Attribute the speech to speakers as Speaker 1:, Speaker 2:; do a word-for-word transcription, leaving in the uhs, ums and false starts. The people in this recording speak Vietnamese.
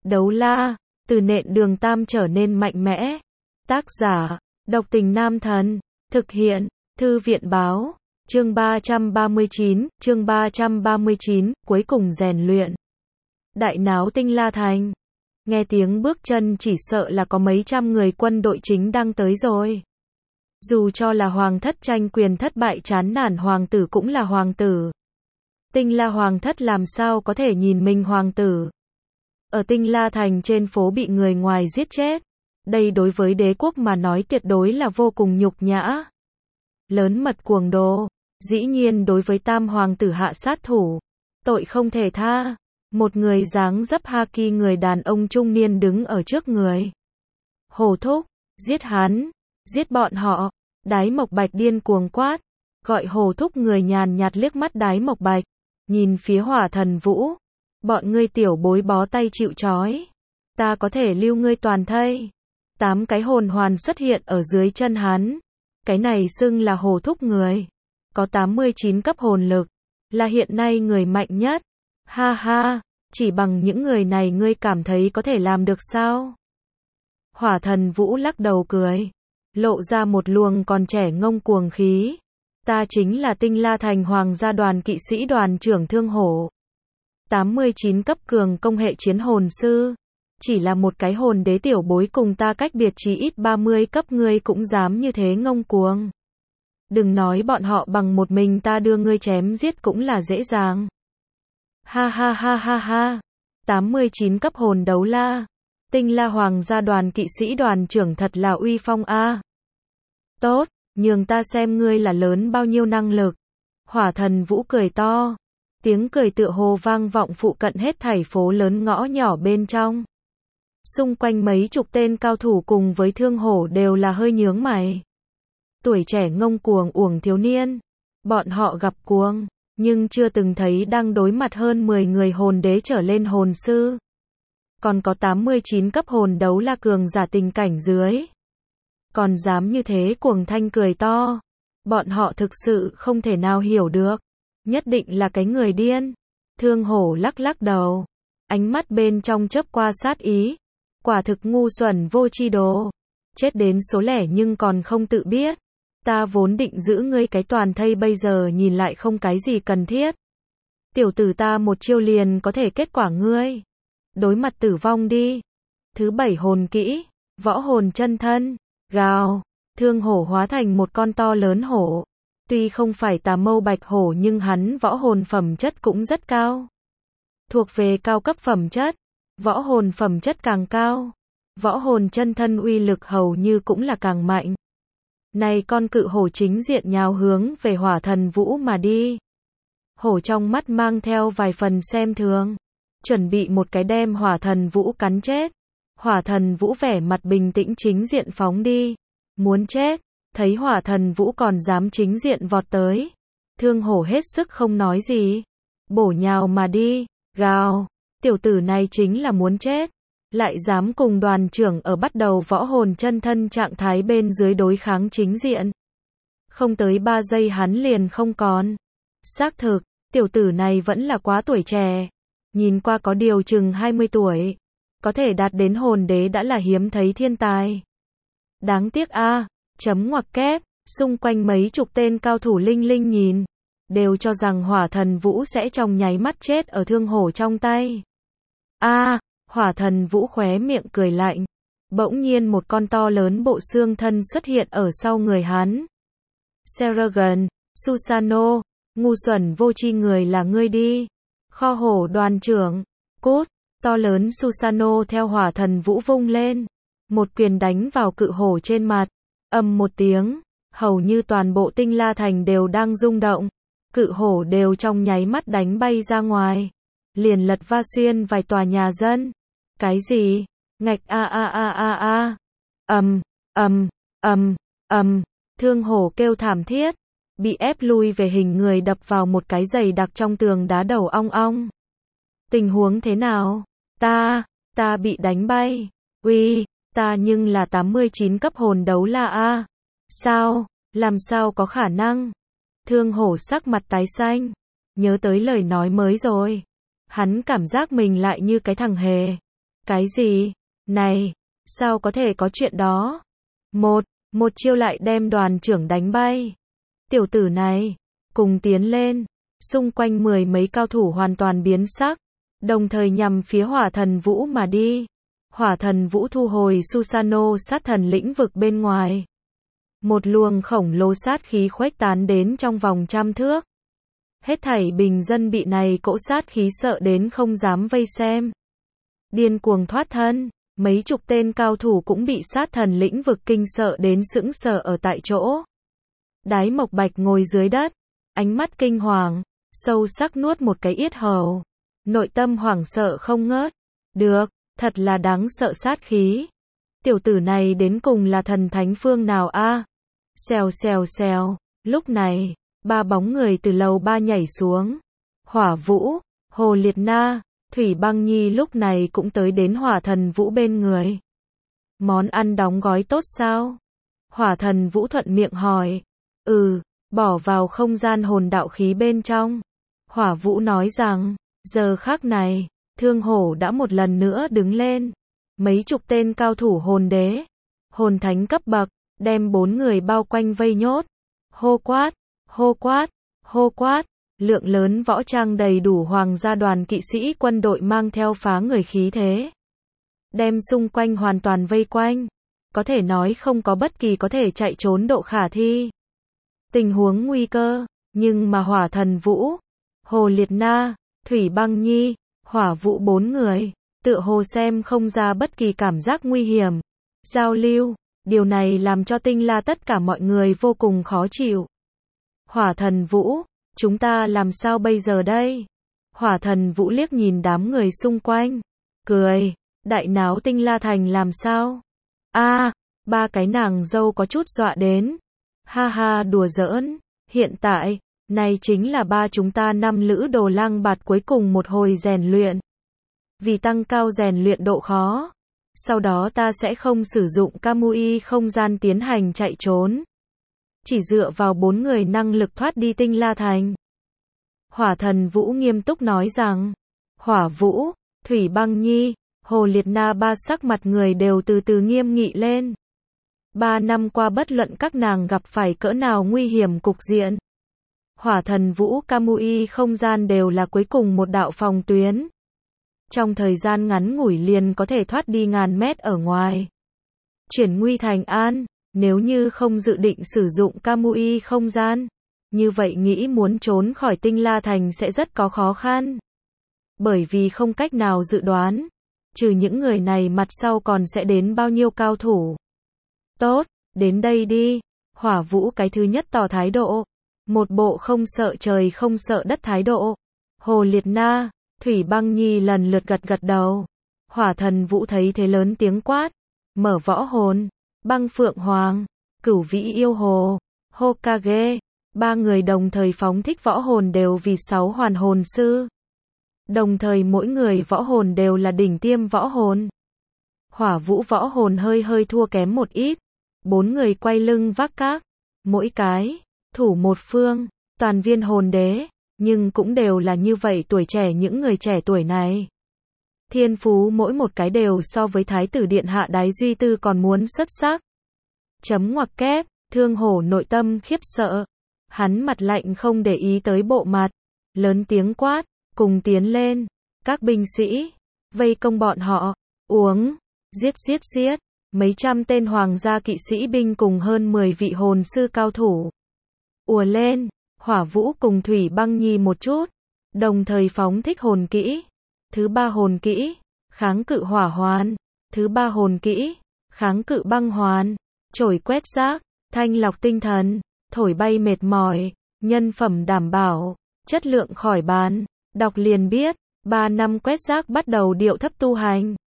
Speaker 1: Đấu la, từ nện đường tam trở nên mạnh mẽ. Tác giả, độc tình nam thần. Thực hiện, thư viện báo. Chương ba trăm ba mươi chín, chương ba trăm ba mươi chín, cuối cùng rèn luyện. Đại náo Tinh La Thành. Nghe tiếng bước chân chỉ sợ là có mấy trăm người quân đội chính đang tới rồi. Dù cho là hoàng thất tranh quyền thất bại chán nản, hoàng tử cũng là hoàng tử. Tinh La hoàng thất làm sao có thể nhìn mình hoàng tử. Ở Tinh La Thành trên phố bị người ngoài giết chết. Đây đối với đế quốc mà nói tuyệt đối là vô cùng nhục nhã. Lớn mật cuồng đồ. Dĩ nhiên đối với tam hoàng tử hạ sát thủ. Tội không thể tha. Một người dáng dấp haki người đàn ông trung niên đứng ở trước người. Hồ thúc, giết hắn, giết bọn họ. Đái Mộc Bạch điên cuồng quát. Gọi Hồ thúc người nhàn nhạt liếc mắt Đái Mộc Bạch. Nhìn phía Hỏa Thần Vũ. Bọn ngươi tiểu bối bó tay chịu trói. Ta có thể lưu ngươi toàn thây. Tám cái hồn hoàn xuất hiện ở dưới chân hắn. Cái này xưng là Hồ thúc người. Có tám mươi chín cấp hồn lực. Là hiện nay người mạnh nhất. Ha ha, chỉ bằng những người này ngươi cảm thấy có thể làm được sao? Hỏa Thần Vũ lắc đầu cười. Lộ ra một luồng còn trẻ ngông cuồng khí. Ta chính là Tinh La Thành Hoàng gia đoàn kỵ sĩ đoàn trưởng Thương Hổ. tám mươi chín cấp cường công hệ chiến hồn sư. Chỉ là một cái hồn đế tiểu bối cùng ta cách biệt chỉ ít ba mươi cấp, ngươi cũng dám như thế ngông cuồng. Đừng nói bọn họ bằng một mình ta đưa ngươi chém giết cũng là dễ dàng. Ha ha ha ha ha. tám mươi chín cấp hồn đấu la. Tinh La Hoàng gia đoàn kỵ sĩ đoàn trưởng thật là uy phong a. À. Tốt, nhường ta xem ngươi là lớn bao nhiêu năng lực. Hỏa Thần Vũ cười to. Tiếng cười tựa hồ vang vọng phụ cận hết thảy phố lớn ngõ nhỏ bên trong. Xung quanh mấy chục tên cao thủ cùng với Thương Hổ đều là hơi nhướng mày. Tuổi trẻ ngông cuồng uổng thiếu niên. Bọn họ gặp cuồng, nhưng chưa từng thấy đang đối mặt hơn mười người hồn đế trở lên hồn sư. Còn có tám mươi chín cấp hồn đấu la cường giả tình cảnh dưới. Còn dám như thế cuồng thanh cười to. Bọn họ thực sự không thể nào hiểu được. Nhất định là cái người điên. Thương Hổ lắc lắc đầu. Ánh mắt bên trong chớp qua sát ý. Quả thực ngu xuẩn vô tri đồ. Chết đến số lẻ nhưng còn không tự biết. Ta vốn định giữ ngươi cái toàn thây, bây giờ nhìn lại không cái gì cần thiết. Tiểu tử ta một chiêu liền có thể kết quả ngươi. Đối mặt tử vong đi. Thứ bảy hồn kỹ. Võ hồn chân thân. Gào. Thương Hổ hóa thành một con to lớn hổ. Tuy không phải tà mâu bạch hổ nhưng hắn võ hồn phẩm chất cũng rất cao. Thuộc về cao cấp phẩm chất. Võ hồn phẩm chất càng cao. Võ hồn chân thân uy lực hầu như cũng là càng mạnh. Này con cự hổ chính diện nhào hướng về Hỏa Thần Vũ mà đi. Hổ trong mắt mang theo vài phần xem thường. Chuẩn bị một cái đem Hỏa Thần Vũ cắn chết. Hỏa Thần Vũ vẻ mặt bình tĩnh chính diện phóng đi. Muốn chết. Thấy Hỏa Thần Vũ còn dám chính diện vọt tới. Thương Hổ hết sức không nói gì. Bổ nhào mà đi. Gào. Tiểu tử này chính là muốn chết. Lại dám cùng đoàn trưởng ở bắt đầu võ hồn chân thân trạng thái bên dưới đối kháng chính diện. Không tới ba giây hắn liền không còn. Xác thực, tiểu tử này vẫn là quá tuổi trẻ. Nhìn qua có điều chừng hai mươi tuổi. Có thể đạt đến hồn đế đã là hiếm thấy thiên tài. Đáng tiếc a. À, chấm ngoặc kép, xung quanh mấy chục tên cao thủ linh linh nhìn. Đều cho rằng Hỏa Thần Vũ sẽ trong nháy mắt chết ở Thương Hổ trong tay. A. À, Hỏa Thần Vũ khóe miệng cười lạnh. Bỗng nhiên một con to lớn bộ xương thân xuất hiện ở sau người hắn. Seragon, Susano, ngu xuẩn vô tri người là ngươi đi. Kho hổ đoàn trưởng, cút. To lớn Susano theo Hỏa Thần Vũ vung lên. Một quyền đánh vào cự hổ trên mặt. Ầm một tiếng, hầu như toàn bộ Tinh La Thành đều đang rung động. Cự hổ đều trong nháy mắt đánh bay ra ngoài. Liền lật va xuyên vài tòa nhà dân. Cái gì? Ngạch a a a a a. Ầm, ầm, ầm, ầm. Thương Hổ kêu thảm thiết, bị ép lui về hình người đập vào một cái dày đặc trong tường đá, đầu ong ong. Tình huống thế nào? Ta, ta bị đánh bay. Uy, ta nhưng là tám mươi chín cấp hồn đấu la a. Sao? Làm sao có khả năng? Thương Hổ sắc mặt tái xanh, nhớ tới lời nói mới rồi. Hắn cảm giác mình lại như cái thằng hề. Cái gì? Này, sao có thể có chuyện đó? Một, một chiêu lại đem đoàn trưởng đánh bay. Tiểu tử này, cùng tiến lên, xung quanh mười mấy cao thủ hoàn toàn biến sắc, đồng thời nhằm phía Hỏa Thần Vũ mà đi. Hỏa Thần Vũ thu hồi Susanoo sát thần lĩnh vực bên ngoài. Một luồng khổng lồ sát khí khuếch tán đến trong vòng trăm thước. Hết thảy bình dân bị này cỗ sát khí sợ đến không dám vây xem. Điên cuồng thoát thân, mấy chục tên cao thủ cũng bị sát thần lĩnh vực kinh sợ đến sững sờ ở tại chỗ. Đái Mộc Bạch ngồi dưới đất, ánh mắt kinh hoàng, sâu sắc nuốt một cái yết hầu. Nội tâm hoảng sợ không ngớt. Được, thật là đáng sợ sát khí. Tiểu tử này đến cùng là thần thánh phương nào a? À? Xèo xèo xèo, lúc này, ba bóng người từ lầu ba nhảy xuống. Hỏa Vũ, Hồ Liệt Na, Thủy Băng Nhi lúc này cũng tới đến Hỏa Thần Vũ bên người. Món ăn đóng gói tốt sao? Hỏa Thần Vũ thuận miệng hỏi. Ừ, bỏ vào không gian hồn đạo khí bên trong. Hỏa Vũ nói rằng, giờ khắc này, Thương Hổ đã một lần nữa đứng lên. Mấy chục tên cao thủ hồn đế, hồn thánh cấp bậc, đem bốn người bao quanh vây nhốt. Hô quát, hô quát, hô quát, lượng lớn võ trang đầy đủ hoàng gia đoàn kỵ sĩ quân đội mang theo phá người khí thế. Đem xung quanh hoàn toàn vây quanh. Có thể nói không có bất kỳ có thể chạy trốn độ khả thi. Tình huống nguy cơ, nhưng mà Hỏa Thần Vũ, Hồ Liệt Na, Thủy Băng Nhi, Hỏa Vũ bốn người, tựa hồ xem không ra bất kỳ cảm giác nguy hiểm. Giao lưu, điều này làm cho Tinh La tất cả mọi người vô cùng khó chịu. Hỏa Thần Vũ, chúng ta làm sao bây giờ đây? Hỏa Thần Vũ liếc nhìn đám người xung quanh, cười, đại náo Tinh La thành làm sao? A, à, ba cái nàng dâu có chút dọa đến. Ha ha, đùa giỡn, hiện tại, này chính là ba chúng ta năm lữ đồ lang bạt cuối cùng một hồi rèn luyện. Vì tăng cao rèn luyện độ khó, sau đó ta sẽ không sử dụng Kamui không gian tiến hành chạy trốn. Chỉ dựa vào bốn người năng lực thoát đi Tinh La thành. Hỏa Thần Vũ nghiêm túc nói rằng, Hỏa Vũ, Thủy Băng Nhi, Hồ Liệt Na ba sắc mặt người đều từ từ nghiêm nghị lên. Ba năm qua bất luận các nàng gặp phải cỡ nào nguy hiểm cục diện. Hỏa Thần Vũ Kamui không gian đều là cuối cùng một đạo phòng tuyến. Trong thời gian ngắn ngủi liền có thể thoát đi ngàn mét ở ngoài. Chuyển nguy thành an, nếu như không dự định sử dụng Kamui không gian, như vậy nghĩ muốn trốn khỏi Tinh La thành sẽ rất có khó khăn. Bởi vì không cách nào dự đoán, trừ những người này mặt sau còn sẽ đến bao nhiêu cao thủ. Tốt, đến đây đi. Hỏa Vũ cái thứ nhất tỏ thái độ. Một bộ không sợ trời không sợ đất thái độ. Hồ Liệt Na, Thủy Băng Nhi lần lượt gật gật đầu. Hỏa Thần Vũ thấy thế lớn tiếng quát. Mở võ hồn. Băng Phượng Hoàng, Cửu Vĩ Yêu Hồ, Hokage. Ba người đồng thời phóng thích võ hồn đều vì sáu hoàn hồn sư. Đồng thời mỗi người võ hồn đều là đỉnh tiêm võ hồn. Hỏa Vũ võ hồn hơi hơi thua kém một ít. Bốn người quay lưng vác các. Mỗi cái, thủ một phương, toàn viên hồn đế. Nhưng cũng đều là như vậy tuổi trẻ những người trẻ tuổi này. Thiên phú mỗi một cái đều so với Thái tử Điện Hạ Đái Duy Tư còn muốn xuất sắc. Chấm ngoặc kép, Thương Hổ nội tâm khiếp sợ. Hắn mặt lạnh không để ý tới bộ mặt. Lớn tiếng quát, cùng tiến lên. Các binh sĩ, vây công bọn họ, uống, giết giết giết. Mấy trăm tên hoàng gia kỵ sĩ binh cùng hơn mười vị hồn sư cao thủ. Ùa lên, Hỏa Vũ cùng Thủy Băng Nhi một chút. Đồng thời phóng thích hồn kỹ. Thứ ba hồn kỹ, kháng cự hỏa hoàn. Thứ ba hồn kỹ, kháng cự băng hoàn. Chổi quét rác, thanh lọc tinh thần, thổi bay mệt mỏi, nhân phẩm đảm bảo, chất lượng khỏi bàn. Đọc liền biết, ba năm quét rác bắt đầu điệu thấp tu hành.